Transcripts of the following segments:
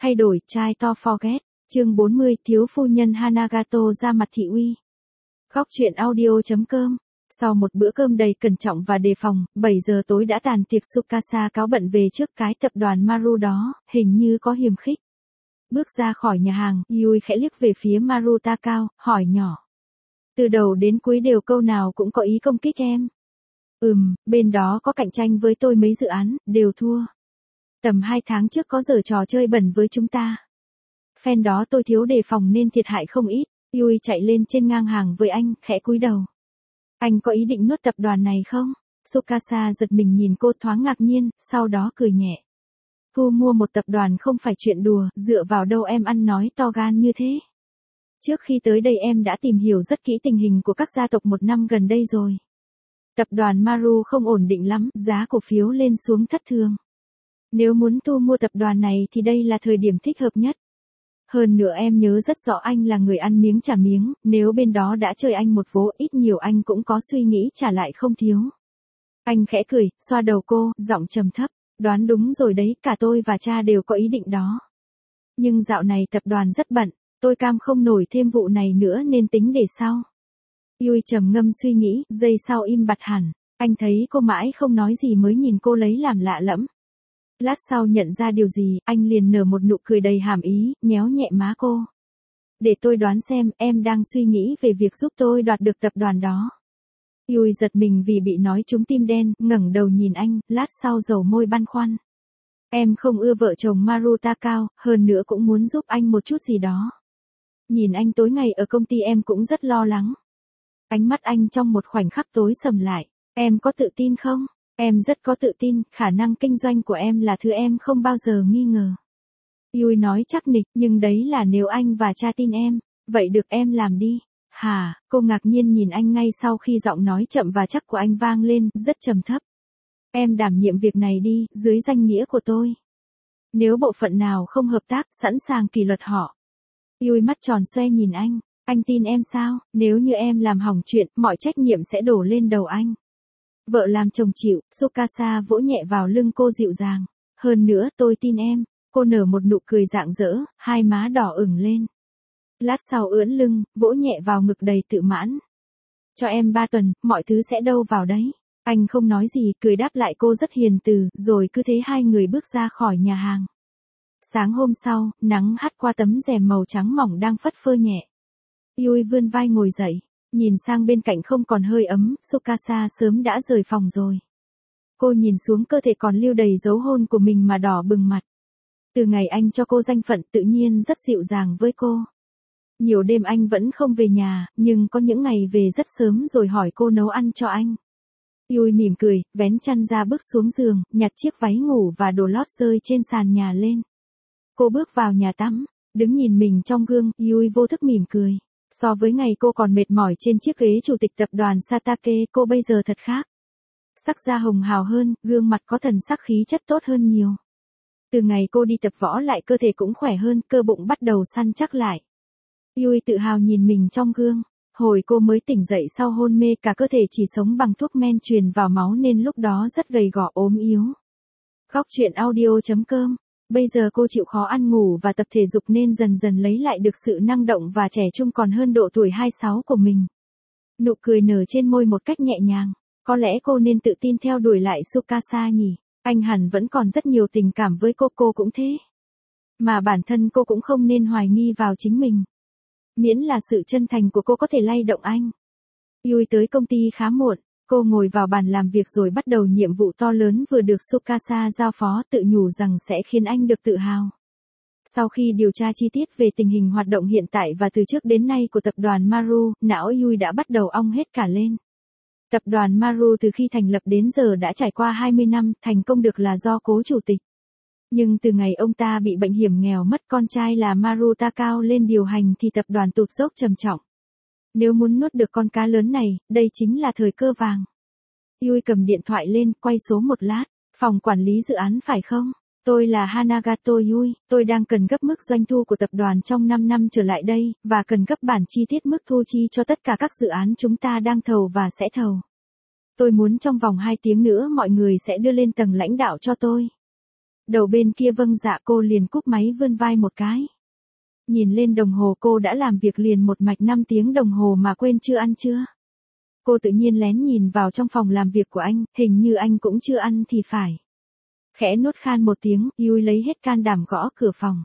Thay đổi, try to forget. Chương 40, thiếu phu nhân Hanagato ra mặt thị uy. Góc truyện audio.com. Sau một bữa cơm đầy cẩn trọng và đề phòng, 7 giờ tối đã tàn tiệc. Tsukasa cáo bận về trước cái tập đoàn Maru đó, hình như có hiềm khích. Bước ra khỏi nhà hàng, Yui khẽ liếc về phía Maru Takao, hỏi nhỏ. Từ đầu đến cuối đều câu nào cũng có ý công kích em. Bên đó có cạnh tranh với tôi mấy dự án, đều thua. Tầm 2 tháng trước có giở trò chơi bẩn với chúng ta. Phen đó tôi thiếu đề phòng nên thiệt hại không ít. Yui chạy lên trên ngang hàng với anh, khẽ cúi đầu. Anh có ý định nuốt tập đoàn này không? Tsukasa giật mình nhìn cô thoáng ngạc nhiên, sau đó cười nhẹ. Thu mua một tập đoàn không phải chuyện đùa, dựa vào đâu em ăn nói to gan như thế? Trước khi tới đây em đã tìm hiểu rất kỹ tình hình của các gia tộc một năm gần đây rồi. Tập đoàn Maru không ổn định lắm, giá cổ phiếu lên xuống thất thường. Nếu muốn thu mua tập đoàn này thì đây là thời điểm thích hợp nhất. Hơn nữa em nhớ rất rõ anh là người ăn miếng trả miếng, nếu bên đó đã chơi anh một vố ít nhiều anh cũng có suy nghĩ trả lại không thiếu. Anh khẽ cười, xoa đầu cô, giọng trầm thấp, đoán đúng rồi đấy, cả tôi và cha đều có ý định đó. Nhưng dạo này tập đoàn rất bận, tôi cam không nổi thêm vụ này nữa nên tính để sau. Yui trầm ngâm suy nghĩ, giây sau im bặt hẳn, anh thấy cô mãi không nói gì mới nhìn cô lấy làm lạ lẫm. Lát sau nhận ra điều gì, anh liền nở một nụ cười đầy hàm ý, nhéo nhẹ má cô. Để tôi đoán xem, em đang suy nghĩ về việc giúp tôi đoạt được tập đoàn đó. Yui giật mình vì bị nói trúng tim đen, ngẩng đầu nhìn anh, lát sau dầu môi băn khoăn. Em không ưa vợ chồng Maru Takao, hơn nữa cũng muốn giúp anh một chút gì đó. Nhìn anh tối ngày ở công ty em cũng rất lo lắng. Ánh mắt anh trong một khoảnh khắc tối sầm lại. Em có tự tin không? Em rất có tự tin, khả năng kinh doanh của em là thứ em không bao giờ nghi ngờ. Yui nói chắc nịch, nhưng đấy là nếu anh và cha tin em, vậy được em làm đi. Hả, cô ngạc nhiên nhìn anh ngay sau khi giọng nói chậm và chắc của anh vang lên, rất trầm thấp. Em đảm nhiệm việc này đi, dưới danh nghĩa của tôi. Nếu bộ phận nào không hợp tác, sẵn sàng kỷ luật họ. Yui mắt tròn xoe nhìn anh tin em sao? Nếu như em làm hỏng chuyện, mọi trách nhiệm sẽ đổ lên đầu anh. Vợ làm chồng chịu, Tsukasa vỗ nhẹ vào lưng cô dịu dàng. Hơn nữa tôi tin em, cô nở một nụ cười rạng rỡ, hai má đỏ ửng lên. Lát sau ưỡn lưng, vỗ nhẹ vào ngực đầy tự mãn. Cho em 3 tuần, mọi thứ sẽ đâu vào đấy. Anh không nói gì, cười đáp lại cô rất hiền từ, rồi cứ thế hai người bước ra khỏi nhà hàng. Sáng hôm sau, nắng hắt qua tấm rèm màu trắng mỏng đang phất phơ nhẹ. Yui vươn vai ngồi dậy, nhìn sang bên cạnh không còn hơi ấm, Tsukasa sớm đã rời phòng rồi. Cô nhìn xuống cơ thể còn lưu đầy dấu hôn của mình mà đỏ bừng mặt. Từ ngày anh cho cô danh phận tự nhiên rất dịu dàng với cô. Nhiều đêm anh vẫn không về nhà, nhưng có những ngày về rất sớm rồi hỏi cô nấu ăn cho anh. Yui mỉm cười, vén chăn ra bước xuống giường, nhặt chiếc váy ngủ và đồ lót rơi trên sàn nhà lên. Cô bước vào nhà tắm, đứng nhìn mình trong gương, Yui vô thức mỉm cười. So với ngày cô còn mệt mỏi trên chiếc ghế chủ tịch tập đoàn Satake, cô bây giờ thật khác. Sắc da hồng hào hơn, gương mặt có thần sắc khí chất tốt hơn nhiều. Từ ngày cô đi tập võ lại cơ thể cũng khỏe hơn, cơ bụng bắt đầu săn chắc lại. Yui tự hào nhìn mình trong gương. Hồi cô mới tỉnh dậy sau hôn mê cả cơ thể chỉ sống bằng thuốc men truyền vào máu nên lúc đó rất gầy gò ốm yếu. Góc truyện audio.com. Bây giờ cô chịu khó ăn ngủ và tập thể dục nên dần dần lấy lại được sự năng động và trẻ trung còn hơn độ tuổi 26 của mình. Nụ cười nở trên môi một cách nhẹ nhàng. Có lẽ cô nên tự tin theo đuổi lại Tsukasa nhỉ. Anh hẳn vẫn còn rất nhiều tình cảm với cô cũng thế. Mà bản thân cô cũng không nên hoài nghi vào chính mình. Miễn là sự chân thành của cô có thể lay động anh. Yui tới công ty khá muộn, cô ngồi vào bàn làm việc rồi bắt đầu nhiệm vụ to lớn vừa được Tsukasa giao phó, tự nhủ rằng sẽ khiến anh được tự hào. Sau khi điều tra chi tiết về tình hình hoạt động hiện tại và từ trước đến nay của tập đoàn Maru, não Yui đã bắt đầu ong hết cả lên. Tập đoàn Maru từ khi thành lập đến giờ đã trải qua 20 năm, thành công được là do cố chủ tịch. Nhưng từ ngày ông ta bị bệnh hiểm nghèo mất con trai là Maru Takao lên điều hành thì tập đoàn tụt dốc trầm trọng. Nếu muốn nuốt được con cá lớn này, đây chính là thời cơ vàng. Yui cầm điện thoại lên, quay số một lát. Phòng quản lý dự án phải không? Tôi là Hanagato Yui, tôi đang cần gấp mức doanh thu của tập đoàn trong 5 năm trở lại đây, và cần gấp bản chi tiết mức thu chi cho tất cả các dự án chúng ta đang thầu và sẽ thầu. Tôi muốn trong vòng 2 tiếng nữa mọi người sẽ đưa lên tầng lãnh đạo cho tôi. Đầu bên kia vâng dạ cô liền cúp máy vươn vai một cái. Nhìn lên đồng hồ cô đã làm việc liền một mạch 5 tiếng đồng hồ mà quên chưa ăn chưa. Cô tự nhiên lén nhìn vào trong phòng làm việc của anh, hình như anh cũng chưa ăn thì phải. Khẽ nuốt khan một tiếng, Yui lấy hết can đảm gõ cửa phòng.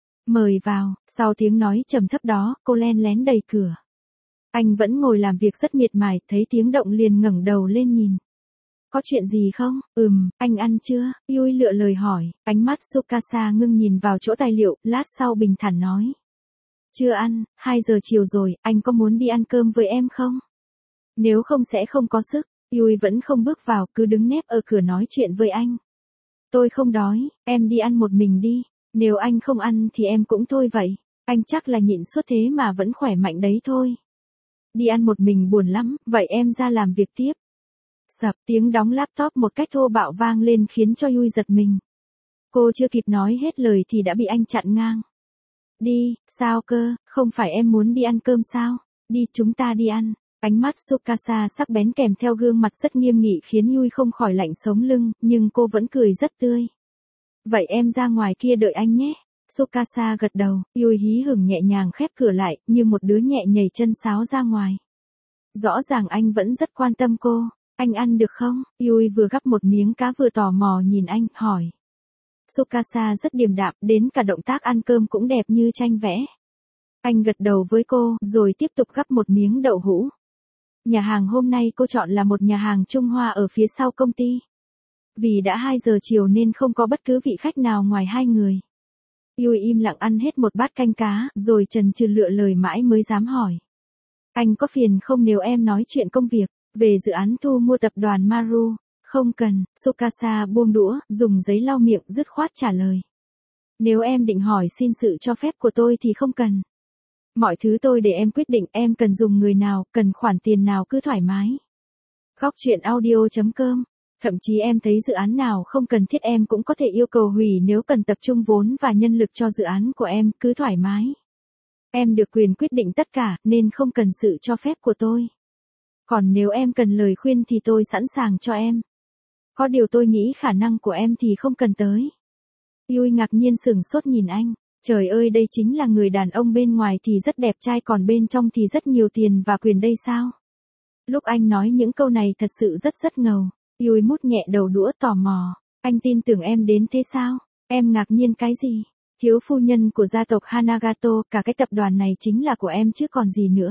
Mời vào, sau tiếng nói trầm thấp đó, cô len lén đẩy cửa. Anh vẫn ngồi làm việc rất miệt mài, thấy tiếng động liền ngẩng đầu lên nhìn. Có chuyện gì không? Anh ăn chưa? Yui lựa lời hỏi, ánh mắt Tsukasa ngưng nhìn vào chỗ tài liệu, lát sau bình thản nói. Chưa ăn, 2 giờ chiều rồi, anh có muốn đi ăn cơm với em không? Nếu không sẽ không có sức. Yui vẫn không bước vào, cứ đứng nép ở cửa nói chuyện với anh. Tôi không đói, em đi ăn một mình đi. Nếu anh không ăn thì em cũng thôi vậy. Anh chắc là nhịn suốt thế mà vẫn khỏe mạnh đấy thôi. Đi ăn một mình buồn lắm, vậy em ra làm việc tiếp. Sập, tiếng đóng laptop một cách thô bạo vang lên khiến cho Yui giật mình. Cô chưa kịp nói hết lời thì đã bị anh chặn ngang. Đi, sao cơ, không phải em muốn đi ăn cơm sao? Đi, chúng ta đi ăn. Ánh mắt Tsukasa sắc bén kèm theo gương mặt rất nghiêm nghị khiến Yui không khỏi lạnh sống lưng, nhưng cô vẫn cười rất tươi. Vậy em ra ngoài kia đợi anh nhé. Tsukasa gật đầu, Yui hí hửng nhẹ nhàng khép cửa lại, như một đứa nhẹ nhảy chân sáo ra ngoài. Rõ ràng anh vẫn rất quan tâm cô. Anh ăn được không? Yui vừa gắp một miếng cá vừa tò mò nhìn anh, hỏi. Tsukasa rất điềm đạm, đến cả động tác ăn cơm cũng đẹp như tranh vẽ. Anh gật đầu với cô, rồi tiếp tục gắp một miếng đậu hũ. Nhà hàng hôm nay cô chọn là một nhà hàng Trung Hoa ở phía sau công ty. Vì đã 2 giờ chiều nên không có bất cứ vị khách nào ngoài 2 người. Yui im lặng ăn hết một bát canh cá, rồi chần chừ lựa lời mãi mới dám hỏi. Anh có phiền không nếu em nói chuyện công việc, về dự án thu mua tập đoàn Maru? Không cần, Tsukasa buông đũa, dùng giấy lau miệng dứt khoát trả lời. Nếu em định hỏi xin sự cho phép của tôi thì không cần. Mọi thứ tôi để em quyết định, em cần dùng người nào, cần khoản tiền nào cứ thoải mái. Góc chuyện audio.com. Thậm chí em thấy dự án nào không cần thiết em cũng có thể yêu cầu hủy nếu cần tập trung vốn và nhân lực cho dự án của em, cứ thoải mái. Em được quyền quyết định tất cả, nên không cần sự cho phép của tôi. Còn nếu em cần lời khuyên thì tôi sẵn sàng cho em. Có điều tôi nghĩ khả năng của em thì không cần tới. Yui ngạc nhiên sửng sốt nhìn anh. Trời ơi, đây chính là người đàn ông bên ngoài thì rất đẹp trai còn bên trong thì rất nhiều tiền và quyền đây sao? Lúc anh nói những câu này thật sự rất ngầu. Yui mút nhẹ đầu đũa tò mò. Anh tin tưởng em đến thế sao? Em ngạc nhiên cái gì? Thiếu phu nhân của gia tộc Hanagato, cả cái tập đoàn này chính là của em chứ còn gì nữa.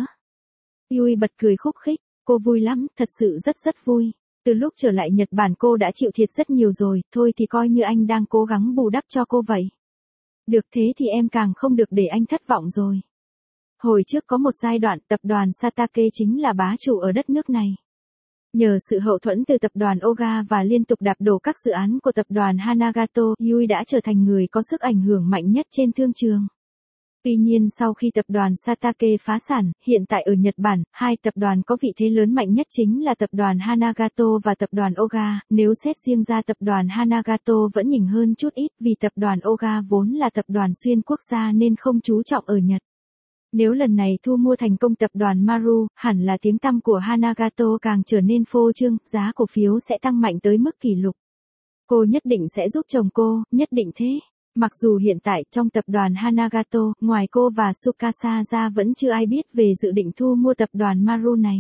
Yui bật cười khúc khích. Cô vui lắm, thật sự rất vui. Từ lúc trở lại Nhật Bản cô đã chịu thiệt rất nhiều rồi, thôi thì coi như anh đang cố gắng bù đắp cho cô vậy. Được thế thì em càng không được để anh thất vọng rồi. Hồi trước có một giai đoạn tập đoàn Satake chính là bá chủ ở đất nước này. Nhờ sự hậu thuẫn từ tập đoàn Oga và liên tục đạp đổ các dự án của tập đoàn Hanagato, Yui đã trở thành người có sức ảnh hưởng mạnh nhất trên thương trường. Tuy nhiên sau khi tập đoàn Satake phá sản, hiện tại ở Nhật Bản, 2 tập đoàn có vị thế lớn mạnh nhất chính là tập đoàn Hanagato và tập đoàn Oga, nếu xét riêng ra tập đoàn Hanagato vẫn nhỉnh hơn chút ít vì tập đoàn Oga vốn là tập đoàn xuyên quốc gia nên không chú trọng ở Nhật. Nếu lần này thu mua thành công tập đoàn Maru, hẳn là tiếng tăm của Hanagato càng trở nên phô trương, giá cổ phiếu sẽ tăng mạnh tới mức kỷ lục. Cô nhất định sẽ giúp chồng cô, nhất định thế. Mặc dù hiện tại trong tập đoàn Hanagato, ngoài cô và Tsukasa ra vẫn chưa ai biết về dự định thu mua tập đoàn Maru này.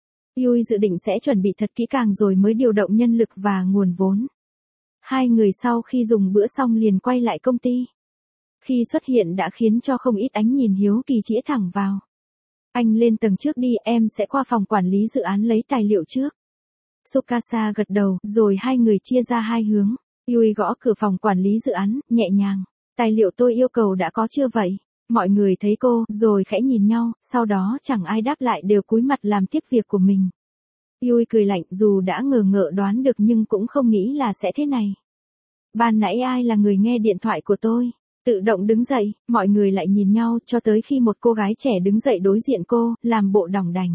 Yui dự định sẽ chuẩn bị thật kỹ càng rồi mới điều động nhân lực và nguồn vốn. 2 người sau khi dùng bữa xong liền quay lại công ty. Khi xuất hiện đã khiến cho không ít ánh nhìn hiếu kỳ chĩa thẳng vào. Anh lên tầng trước đi, em sẽ qua phòng quản lý dự án lấy tài liệu trước. Tsukasa gật đầu, rồi 2 người chia ra 2 hướng. Yui gõ cửa phòng quản lý dự án, nhẹ nhàng. Tài liệu tôi yêu cầu đã có chưa vậy? Mọi người thấy cô, rồi khẽ nhìn nhau, sau đó chẳng ai đáp lại đều cúi mặt làm tiếp việc của mình. Yui cười lạnh dù đã ngờ ngợ đoán được nhưng cũng không nghĩ là sẽ thế này. Ban nãy ai là người nghe điện thoại của tôi? Tự động đứng dậy, mọi người lại nhìn nhau cho tới khi một cô gái trẻ đứng dậy đối diện cô, làm bộ đỏng đành.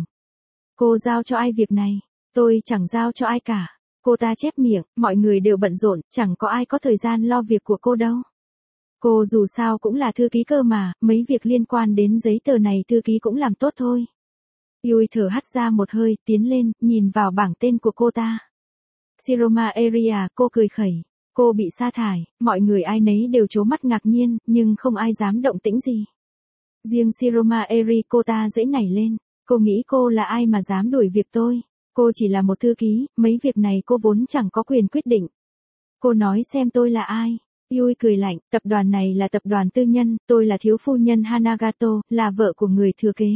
Cô giao cho ai việc này? Tôi chẳng giao cho ai cả. Cô ta chép miệng, mọi người đều bận rộn, chẳng có ai có thời gian lo việc của cô đâu. Cô dù sao cũng là thư ký cơ mà, mấy việc liên quan đến giấy tờ này thư ký cũng làm tốt thôi. Yui thở hắt ra một hơi, tiến lên, nhìn vào bảng tên của cô ta. Shiroma Area, cô cười khẩy. Cô bị sa thải, mọi người ai nấy đều trố mắt ngạc nhiên, nhưng không ai dám động tĩnh gì. Riêng Shiroma Eri cô ta dễ nảy lên. Cô nghĩ cô là ai mà dám đuổi việc tôi. Cô chỉ là một thư ký, mấy việc này cô vốn chẳng có quyền quyết định. Cô nói xem tôi là ai. Yui cười lạnh, tập đoàn này là tập đoàn tư nhân, tôi là thiếu phu nhân Hanagato, là vợ của người thừa kế.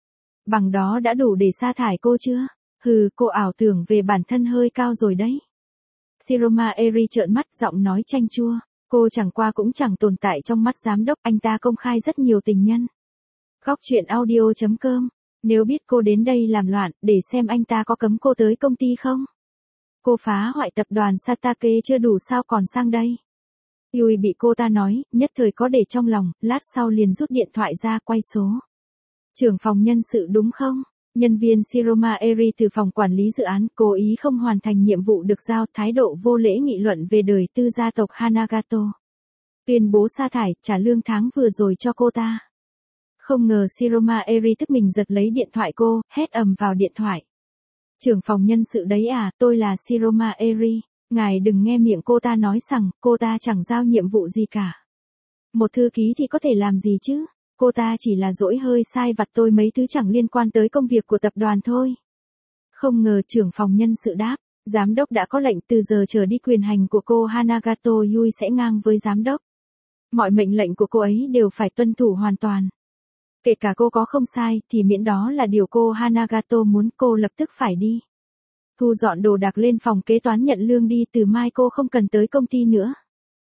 Bằng đó đã đủ để sa thải cô chưa? Hừ, cô ảo tưởng về bản thân hơi cao rồi đấy. Shiroma Eri trợn mắt giọng nói chanh chua. Cô chẳng qua cũng chẳng tồn tại trong mắt giám đốc, anh ta công khai rất nhiều tình nhân. Góc truyện audio.com. Nếu biết cô đến đây làm loạn, để xem anh ta có cấm cô tới công ty không? Cô phá hoại tập đoàn Satake chưa đủ sao còn sang đây? Yui bị cô ta nói, nhất thời có để trong lòng, lát sau liền rút điện thoại ra quay số. Trưởng phòng nhân sự đúng không? Nhân viên Shiroma Eri từ phòng quản lý dự án cố ý không hoàn thành nhiệm vụ được giao, thái độ vô lễ nghị luận về đời tư gia tộc Hanagato. Tuyên bố sa thải, trả lương tháng vừa rồi cho cô ta. Không ngờ Shiroma Eri tức mình giật lấy điện thoại cô, hét ầm vào điện thoại. Trưởng phòng nhân sự đấy à, tôi là Shiroma Eri. Ngài đừng nghe miệng cô ta nói rằng, cô ta chẳng giao nhiệm vụ gì cả. Một thư ký thì có thể làm gì chứ? Cô ta chỉ là dỗi hơi sai vặt tôi mấy thứ chẳng liên quan tới công việc của tập đoàn thôi. Không ngờ trưởng phòng nhân sự đáp, giám đốc đã có lệnh từ giờ trở đi quyền hành của cô Hanagato Yui sẽ ngang với giám đốc. Mọi mệnh lệnh của cô ấy đều phải tuân thủ hoàn toàn. Kể cả cô có không sai thì miễn đó là điều cô Hanagato muốn, cô lập tức phải đi. Thu dọn đồ đạc lên phòng kế toán nhận lương đi, từ mai cô không cần tới công ty nữa.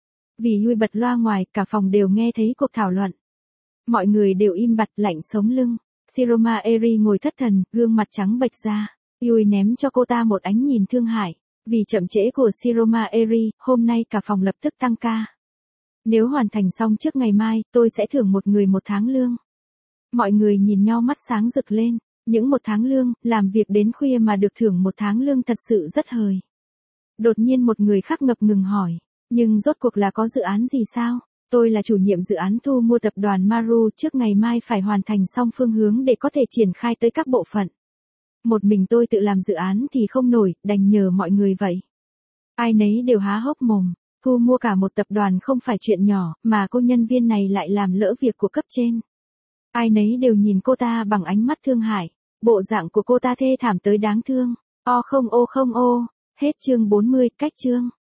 Vì Yui bật loa ngoài, cả phòng đều nghe thấy cuộc thảo luận. Mọi người đều im bặt lạnh sống lưng. Shiroma Eri ngồi thất thần, gương mặt trắng bệch ra. Yui ném cho cô ta một ánh nhìn thương hại. Vì chậm trễ của Shiroma Eri, hôm nay cả phòng lập tức tăng ca. Nếu hoàn thành xong trước ngày mai, tôi sẽ thưởng một người một tháng lương. Mọi người nhìn nhau mắt sáng rực lên. Những một tháng lương, làm việc đến khuya mà được thưởng một tháng lương thật sự rất hời. Đột nhiên một người khác ngập ngừng hỏi. Nhưng rốt cuộc là có dự án gì sao? Tôi là chủ nhiệm dự án thu mua tập đoàn Maru, trước ngày mai phải hoàn thành xong phương hướng để có thể triển khai tới các bộ phận. Một mình tôi tự làm dự án thì không nổi, đành nhờ mọi người vậy. Ai nấy đều há hốc mồm, thu mua cả một tập đoàn không phải chuyện nhỏ, mà cô nhân viên này lại làm lỡ việc của cấp trên. Ai nấy đều nhìn cô ta bằng ánh mắt thương hại, bộ dạng của cô ta thê thảm tới đáng thương. Ô không ô. Hết chương 40, cách chương.